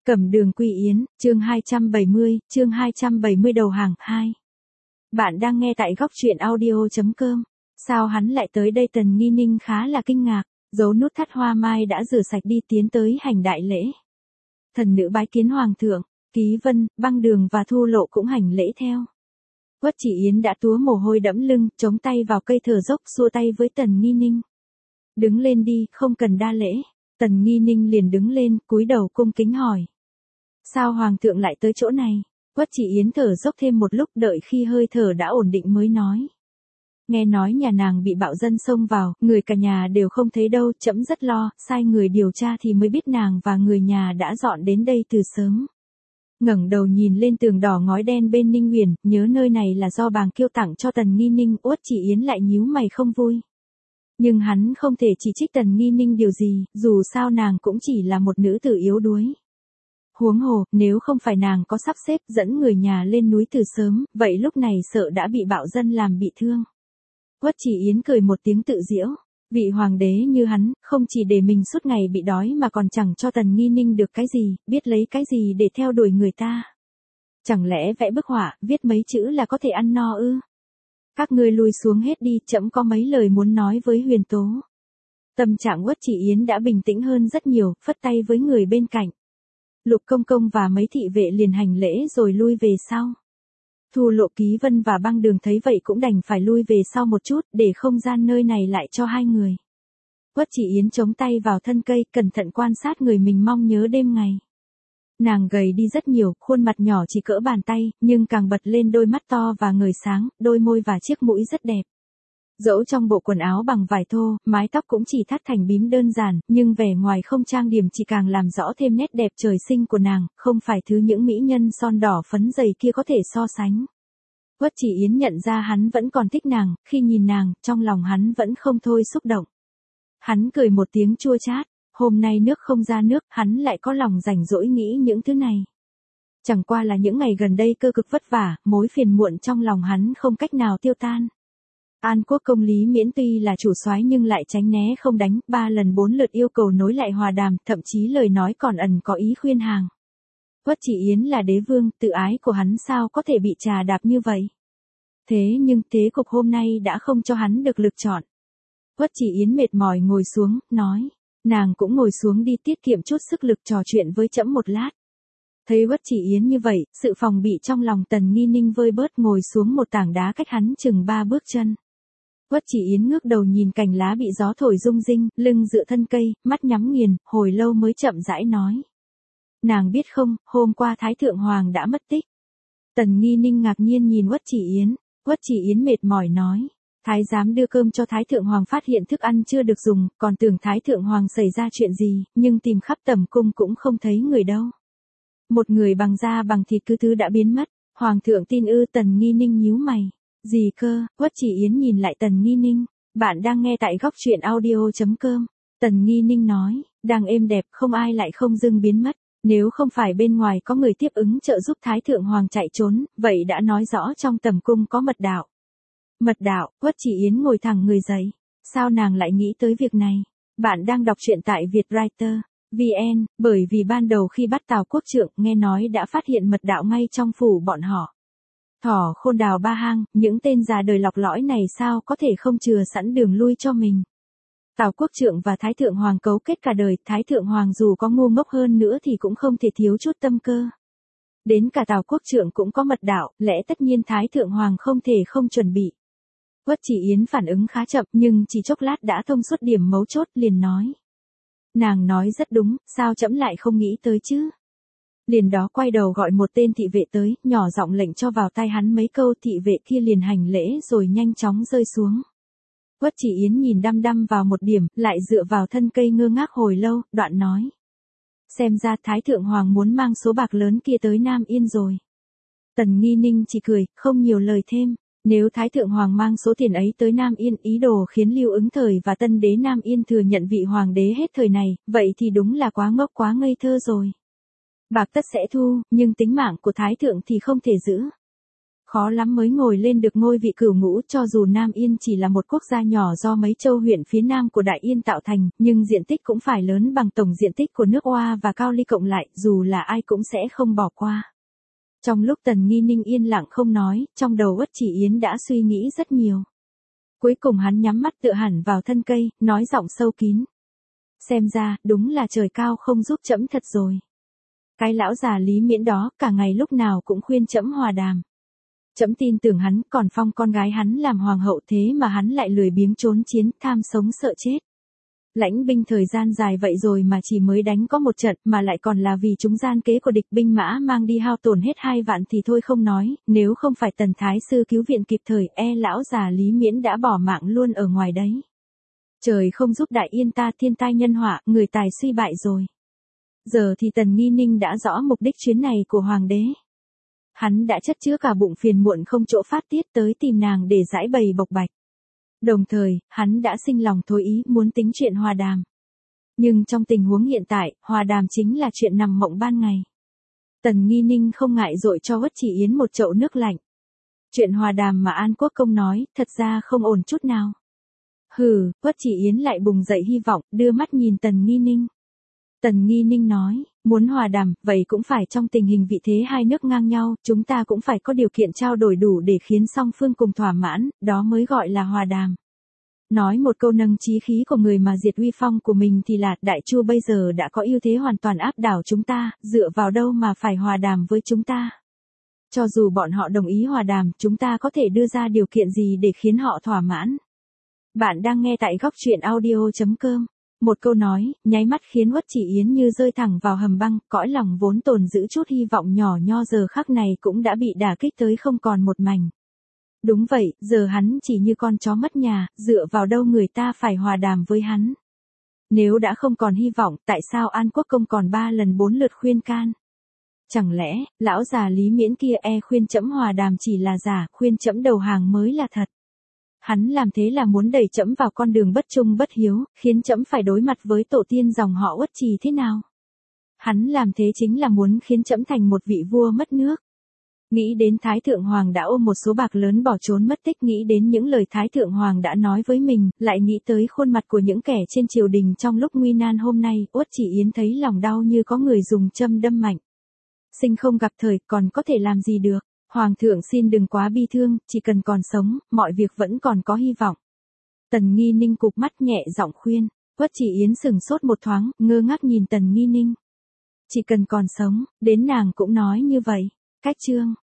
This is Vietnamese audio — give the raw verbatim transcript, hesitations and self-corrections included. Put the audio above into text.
Cẩm Đường Quy Yến, chương hai trăm bảy mươi, chương hai trăm bảy mươi đầu hàng, hai. Bạn đang nghe tại góc truyện audio chấm com. Sao hắn lại tới đây? Tần Nghi Ninh khá là kinh ngạc, giấu nút thắt hoa mai đã rửa sạch đi tiến tới hành đại lễ. Thần nữ bái kiến hoàng thượng, Ký Vân, Băng Đường và Thu Lộ cũng hành lễ theo. Quất Chỉ Yến đã túa mồ hôi đẫm lưng, chống tay vào cây thở dốc xua tay với Tần Nghi Ninh. Đứng lên đi, không cần đa lễ. Tần Nghi Ninh liền đứng lên, cúi đầu cung kính hỏi. Sao hoàng thượng lại tới chỗ này? Quất Chỉ Yến thở dốc thêm một lúc, đợi khi hơi thở đã ổn định mới nói. Nghe nói nhà nàng bị bạo dân xông vào, người cả nhà đều không thấy đâu, trẫm rất lo, sai người điều tra thì mới biết nàng và người nhà đã dọn đến đây từ sớm. Ngẩng đầu nhìn lên tường đỏ ngói đen bên Ninh Uyển, nhớ nơi này là do Bàng Kiêu tặng cho Tần Nghi Ninh. Quất Chỉ Yến lại nhíu mày không vui. Nhưng hắn không thể chỉ trích Tần Nghi Ninh điều gì, dù sao nàng cũng chỉ là một nữ tử yếu đuối. Huống hồ, nếu không phải nàng có sắp xếp dẫn người nhà lên núi từ sớm, vậy lúc này sợ đã bị bạo dân làm bị thương. Quất Chỉ Yến cười một tiếng tự giễu, vị hoàng đế như hắn, không chỉ để mình suốt ngày bị đói mà còn chẳng cho Tần Nghi Ninh được cái gì, biết lấy cái gì để theo đuổi người ta. Chẳng lẽ vẽ bức họa, viết mấy chữ là có thể ăn no ư? Các ngươi lui xuống hết đi, trẫm có mấy lời muốn nói với Huyền Tố. Tâm trạng Quất Chỉ Yến đã bình tĩnh hơn rất nhiều, phất tay với người bên cạnh. Lục công công và mấy thị vệ liền hành lễ rồi lui về sau. Thu Lộ, Ký Vân và Băng Đường thấy vậy cũng đành phải lui về sau một chút, để không gian nơi này lại cho hai người. Quất Chỉ Yến chống tay vào thân cây, cẩn thận quan sát người mình mong nhớ đêm ngày. Nàng gầy đi rất nhiều, khuôn mặt nhỏ chỉ cỡ bàn tay, nhưng càng bật lên đôi mắt to và ngời sáng, đôi môi và chiếc mũi rất đẹp. Dẫu trong bộ quần áo bằng vải thô, mái tóc cũng chỉ thắt thành bím đơn giản, nhưng vẻ ngoài không trang điểm chỉ càng làm rõ thêm nét đẹp trời sinh của nàng, không phải thứ những mỹ nhân son đỏ phấn dày kia có thể so sánh. Quất Chỉ Yến nhận ra hắn vẫn còn thích nàng, khi nhìn nàng, trong lòng hắn vẫn không thôi xúc động. Hắn cười một tiếng chua chát, hôm nay nước không ra nước, hắn lại có lòng rảnh rỗi nghĩ những thứ này. Chẳng qua là những ngày gần đây cơ cực vất vả, mối phiền muộn trong lòng hắn không cách nào tiêu tan. An Quốc công Lý Miễn tuy là chủ soái nhưng lại tránh né không đánh, ba lần bốn lượt yêu cầu nối lại hòa đàm, thậm chí lời nói còn ẩn có ý khuyên hàng. Quất Chỉ Yến là đế vương, tự ái của hắn sao có thể bị trà đạp như vậy? Thế nhưng thế cục hôm nay đã không cho hắn được lựa chọn. Quất Chỉ Yến mệt mỏi ngồi xuống, nói, nàng cũng ngồi xuống đi, tiết kiệm chút sức lực trò chuyện với trẫm một lát. Thấy Quất Chỉ Yến như vậy, sự phòng bị trong lòng Tần Nghi Ninh vơi bớt, ngồi xuống một tảng đá cách hắn chừng ba bước chân. Quất Chỉ Yến ngước đầu nhìn cành lá bị gió thổi rung rinh, lưng dựa thân cây, mắt nhắm nghiền, hồi lâu mới chậm rãi nói. Nàng biết không, hôm qua Thái Thượng Hoàng đã mất tích. Tần Nghi Ninh ngạc nhiên nhìn Quất Chỉ Yến, Quất Chỉ Yến mệt mỏi nói. Thái giám đưa cơm cho Thái Thượng Hoàng phát hiện thức ăn chưa được dùng, còn tưởng Thái Thượng Hoàng xảy ra chuyện gì, nhưng tìm khắp tẩm cung cũng không thấy người đâu. Một người bằng da bằng thịt cứ thứ đã biến mất, Hoàng thượng tin ư? Tần Nghi Ninh nhíu mày. Gì cơ? Quất Chỉ Yến nhìn lại Tần Nghi Ninh. Bạn đang nghe tại góc truyện audio chấm com. Tần Nghi Ninh nói, đang êm đẹp không ai lại không dưng biến mất. Nếu không phải bên ngoài có người tiếp ứng trợ giúp Thái Thượng Hoàng chạy trốn, vậy đã nói rõ trong tầm cung có mật đạo. Mật đạo? Quất Chỉ Yến ngồi thẳng người dậy. Sao nàng lại nghĩ tới việc này? Bạn đang đọc truyện tại Vietwriter chấm vn, bởi vì ban đầu khi bắt Tào Quốc Trượng, nghe nói đã phát hiện mật đạo ngay trong phủ bọn họ. Thỏ Khôn Đào Ba Hang, những tên già đời lọc lõi này sao có thể không chừa sẵn đường lui cho mình. Tào Quốc Trượng và Thái Thượng Hoàng cấu kết cả đời, Thái Thượng Hoàng dù có ngu ngốc hơn nữa thì cũng không thể thiếu chút tâm cơ. Đến cả Tào Quốc Trượng cũng có mật đạo, lẽ tất nhiên Thái Thượng Hoàng không thể không chuẩn bị. Quất Chỉ Yến phản ứng khá chậm nhưng chỉ chốc lát đã thông suốt điểm mấu chốt, liền nói. Nàng nói rất đúng, sao trẫm lại không nghĩ tới chứ? Liền đó quay đầu gọi một tên thị vệ tới, nhỏ giọng lệnh cho vào tai hắn mấy câu, thị vệ kia liền hành lễ rồi nhanh chóng rơi xuống. Quất Chỉ Yến nhìn đăm đăm vào một điểm, lại dựa vào thân cây ngơ ngác hồi lâu, đoạn nói. Xem ra Thái Thượng Hoàng muốn mang số bạc lớn kia tới Nam Yên rồi. Tần Nghi Ninh chỉ cười, không nhiều lời thêm. Nếu Thái Thượng Hoàng mang số tiền ấy tới Nam Yên, ý đồ khiến Lưu Ứng Thời và tân đế Nam Yên thừa nhận vị hoàng đế hết thời này, vậy thì đúng là quá ngốc quá ngây thơ rồi. Bạc tất sẽ thu, nhưng tính mạng của Thái Thượng thì không thể giữ. Khó lắm mới ngồi lên được ngôi vị cửu ngũ, cho dù Nam Yên chỉ là một quốc gia nhỏ do mấy châu huyện phía nam của Đại Yên tạo thành, nhưng diện tích cũng phải lớn bằng tổng diện tích của nước Oa và Cao Ly cộng lại, dù là ai cũng sẽ không bỏ qua. Trong lúc Tần Nghi Ninh yên lặng không nói, trong đầu Uất Chỉ Yến đã suy nghĩ rất nhiều. Cuối cùng hắn nhắm mắt tựa hẳn vào thân cây, nói giọng sâu kín. Xem ra, đúng là trời cao không giúp trẫm thật rồi. Cái lão già Lý Miễn đó, cả ngày lúc nào cũng khuyên trẫm hòa đàm. Trẫm tin tưởng hắn, còn phong con gái hắn làm hoàng hậu, thế mà hắn lại lười biếng trốn chiến, tham sống sợ chết. Lãnh binh thời gian dài vậy rồi mà chỉ mới đánh có một trận, mà lại còn là vì chúng gian kế của địch, binh mã mang đi hao tổn hết hai vạn thì thôi không nói, nếu không phải Tần Thái Sư cứu viện kịp thời, e lão già Lý Miễn đã bỏ mạng luôn ở ngoài đấy. Trời không giúp Đại Yên ta, thiên tai nhân họa, người tài suy bại rồi. Giờ thì Tần Nghi Ninh đã rõ mục đích chuyến này của hoàng đế. Hắn đã chất chứa cả bụng phiền muộn không chỗ phát tiết tới tìm nàng để giải bày bộc bạch. Đồng thời, hắn đã sinh lòng thôi ý muốn tính chuyện hòa đàm. Nhưng trong tình huống hiện tại, hòa đàm chính là chuyện nằm mộng ban ngày. Tần Nghi Ninh không ngại dội cho Uất Chỉ Yến một chậu nước lạnh. Chuyện hòa đàm mà An Quốc Công nói, thật ra không ổn chút nào. Hừ, Uất Chỉ Yến lại bùng dậy hy vọng, đưa mắt nhìn Tần Nghi Ninh. Tần Nghi Ninh nói, muốn hòa đàm, vậy cũng phải trong tình hình vị thế hai nước ngang nhau, chúng ta cũng phải có điều kiện trao đổi đủ để khiến song phương cùng thỏa mãn, đó mới gọi là hòa đàm. Nói một câu nâng chí khí của người mà diệt uy phong của mình thì là, Đại Chu bây giờ đã có ưu thế hoàn toàn áp đảo chúng ta, dựa vào đâu mà phải hòa đàm với chúng ta. Cho dù bọn họ đồng ý hòa đàm, chúng ta có thể đưa ra điều kiện gì để khiến họ thỏa mãn. Bạn đang nghe tại góc truyện audio chấm com. Một câu nói, nháy mắt khiến Uất Chỉ Yến như rơi thẳng vào hầm băng, cõi lòng vốn tồn giữ chút hy vọng nhỏ nho giờ khắc này cũng đã bị đả kích tới không còn một mảnh. Đúng vậy, giờ hắn chỉ như con chó mất nhà, dựa vào đâu người ta phải hòa đàm với hắn. Nếu đã không còn hy vọng, tại sao An Quốc Công còn ba lần bốn lượt khuyên can? Chẳng lẽ, lão già Lý Miễn kia e khuyên trẫm hòa đàm chỉ là giả, khuyên trẫm đầu hàng mới là thật. Hắn làm thế là muốn đẩy trẫm vào con đường bất trung bất hiếu, khiến trẫm phải đối mặt với tổ tiên dòng họ Uất Trì thế nào? Hắn làm thế chính là muốn khiến trẫm thành một vị vua mất nước. Nghĩ đến Thái Thượng Hoàng đã ôm một số bạc lớn bỏ trốn mất tích, nghĩ đến những lời Thái Thượng Hoàng đã nói với mình, lại nghĩ tới khuôn mặt của những kẻ trên triều đình trong lúc nguy nan hôm nay, Uất Chỉ Yến thấy lòng đau như có người dùng châm đâm mạnh. Sinh không gặp thời, còn có thể làm gì được? Hoàng thượng xin đừng quá bi thương, chỉ cần còn sống, mọi việc vẫn còn có hy vọng. Tần Nghi Ninh cụp mắt nhẹ giọng khuyên, Uất Chỉ Yến sừng sốt một thoáng, ngơ ngác nhìn Tần Nghi Ninh. Chỉ cần còn sống, đến nàng cũng nói như vậy. Cách chương